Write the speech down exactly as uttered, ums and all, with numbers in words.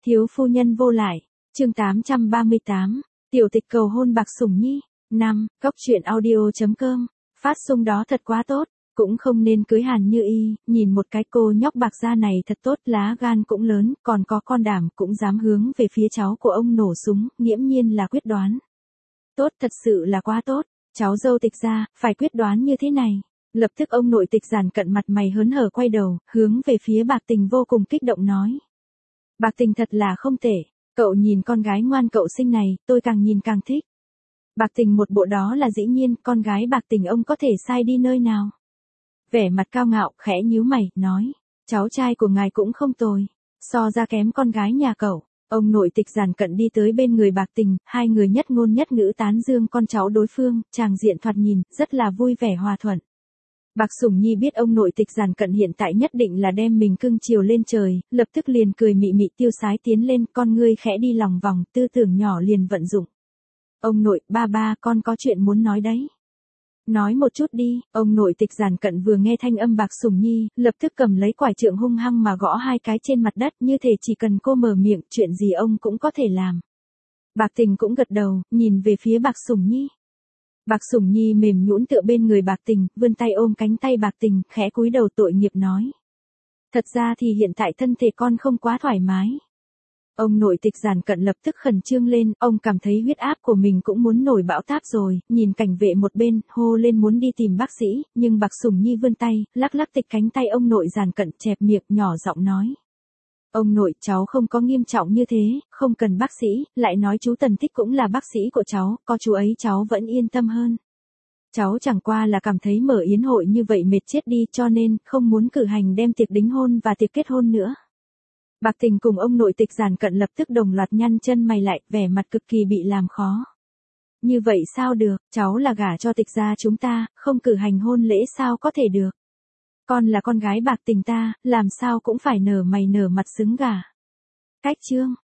Thiếu phu nhân vô lại, chương tám trăm ba mươi tám, tiểu tịch cầu hôn Bạc Sủng Nhi. năm, Cốc truyện audio.com, phát sung đó thật quá tốt, cũng không nên cưới Hàn Như Y, nhìn một cái cô nhóc Bạc gia này thật tốt, lá gan cũng lớn, còn có con đảm cũng dám hướng về phía cháu của ông nổ súng, nghiễm nhiên là quyết đoán. Tốt, thật sự là quá tốt, cháu dâu Tịch gia, phải quyết đoán như thế này. Lập tức ông nội Tịch Giản Cận mặt mày hớn hở quay đầu, hướng về phía Bạc Tình vô cùng kích động nói. Bạc Tình thật là không tệ, cậu nhìn con gái ngoan cậu sinh này, tôi càng nhìn càng thích. Bạc Tình một bộ đó là dĩ nhiên, con gái Bạc Tình ông có thể sai đi nơi nào. Vẻ mặt cao ngạo, khẽ nhíu mày, nói, cháu trai của ngài cũng không tồi, so ra kém con gái nhà cậu. Ông nội Tịch Giản Cận đi tới bên người Bạc Tình, hai người nhất ngôn nhất ngữ tán dương con cháu đối phương, tràng diện thoạt nhìn, rất là vui vẻ hòa thuận. Bạc Sủng Nhi biết ông nội Tịch Giản Cận hiện tại nhất định là đem mình cưng chiều lên trời, lập tức liền cười mị mị tiêu sái tiến lên, con ngươi khẽ đi lòng vòng, tư tưởng nhỏ liền vận dụng. Ông nội, ba ba, con có chuyện muốn nói đấy. Nói một chút đi, ông nội Tịch Giản Cận vừa nghe thanh âm Bạc Sủng Nhi, lập tức cầm lấy quải trượng hung hăng mà gõ hai cái trên mặt đất, như thể chỉ cần cô mở miệng, chuyện gì ông cũng có thể làm. Bạc Tình cũng gật đầu, nhìn về phía Bạc Sủng Nhi. Bạc Sủng Nhi mềm nhũn tựa bên người Bạc Tình, vươn tay ôm cánh tay Bạc Tình, khẽ cúi đầu tội nghiệp nói. Thật ra thì hiện tại thân thể con không quá thoải mái. Ông nội Tịch Giản Cận lập tức khẩn trương lên, ông cảm thấy huyết áp của mình cũng muốn nổi bão táp rồi, nhìn cảnh vệ một bên, hô lên muốn đi tìm bác sĩ, nhưng Bạc Sủng Nhi vươn tay, lắc lắc tịch cánh tay ông nội Giản Cận, chẹp miệng, nhỏ giọng nói. Ông nội, cháu không có nghiêm trọng như thế, không cần bác sĩ, lại nói chú Tần Tích cũng là bác sĩ của cháu, có chú ấy cháu vẫn yên tâm hơn. Cháu chẳng qua là cảm thấy mở yến hội như vậy mệt chết đi, cho nên không muốn cử hành đem tiệc đính hôn và tiệc kết hôn nữa. Bạc Tình cùng ông nội Tịch Giản Cận lập tức đồng loạt nhăn chân mày lại, vẻ mặt cực kỳ bị làm khó. Như vậy sao được, cháu là gả cho Tịch gia chúng ta, không cử hành hôn lễ sao có thể được. Con là con gái Bạc Tình ta, làm sao cũng phải nở mày nở mặt xứng gả. Cách chương,